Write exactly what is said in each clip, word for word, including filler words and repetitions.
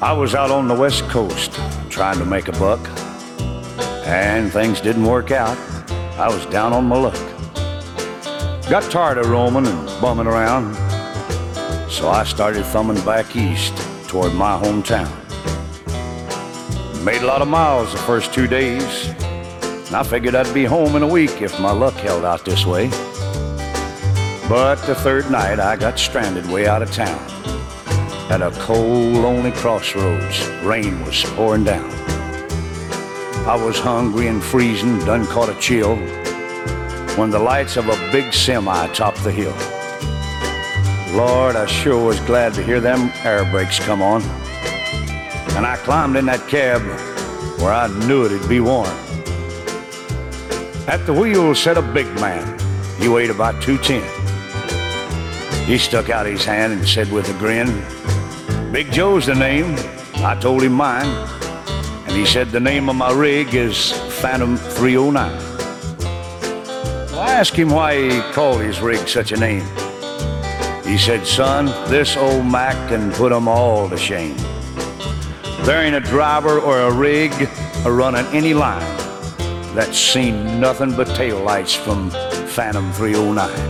I was out on the West Coast trying to make a buck, and things didn't work out. I was down on my luck. Got tired of roaming and bumming around, so I started thumbing back east toward my hometown. Made a lot of miles the first two days, and I figured I'd be home in a week if my luck held out this way. But the third night I got stranded way out of town at a cold, lonely crossroads. Rain was pouring down. I was hungry and freezing, done caught a chill, when the lights of a big semi topped the hill. Lord, I sure was glad to hear them air brakes come on, and I climbed in that cab where I knew it'd be warm. At the wheel sat a big man. He weighed about two ten. He stuck out his hand and said with a grin, "Big Joe's the name." I told him mine, and he said the name of my rig is Phantom three oh nine. Well, I asked him why he called his rig such a name. He said, "Son, this old Mac can put 'em all to shame. There ain't a driver or a rig a running any line that's seen nothing but taillights from Phantom three oh nine.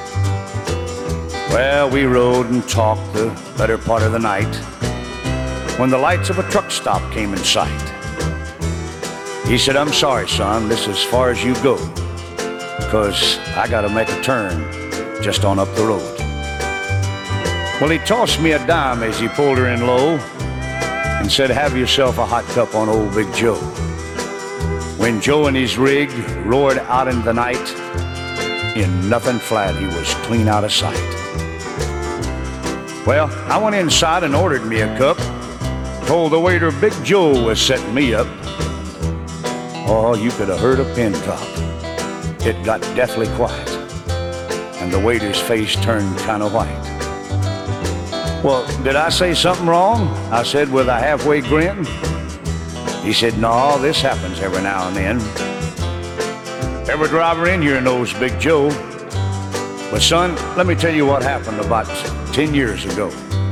Well, we rode and talked the better part of the night when the lights of a truck stop came in sight. He said, "I'm sorry, son, this is as far as you go, because I gotta make a turn just on up the road." Well, he tossed me a dime as he pulled her in low and said, "Have yourself a hot cup on old Big Joe." When Joe and his rig roared out in the night, in nothing flat, he was clean out of sight. Well, I went inside and ordered me a cup, told the waiter Big Joe was setting me up. Oh, you could have heard a pin drop. It got deathly quiet, and the waiter's face turned kind of white. "Well, did I say something wrong?" I said with a halfway grin. He said, "No, this happens every now and then. Every driver in here knows Big Joe. But son, let me tell you what happened about ten years ago.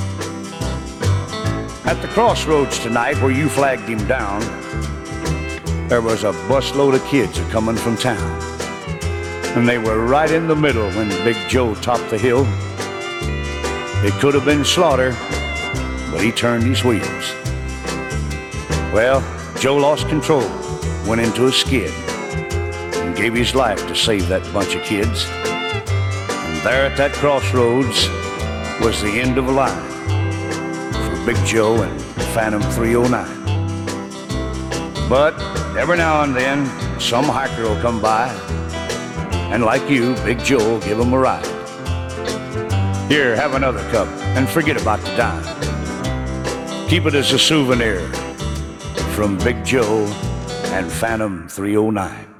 At the crossroads tonight where you flagged him down, there was a busload of kids a-coming from town. And they were right in the middle when Big Joe topped the hill. It could have been slaughter, but he turned his wheels. Well, Joe lost control, went into a skid, and gave his life to save that bunch of kids. And there at that crossroads was the end of a line for Big Joe and Phantom three oh nine. But every now and then, some hiker will come by, and like you, Big Joe will give him a ride. Here, have another cup, and forget about the dime. Keep it as a souvenir from Big Joe and Phantom three oh nine.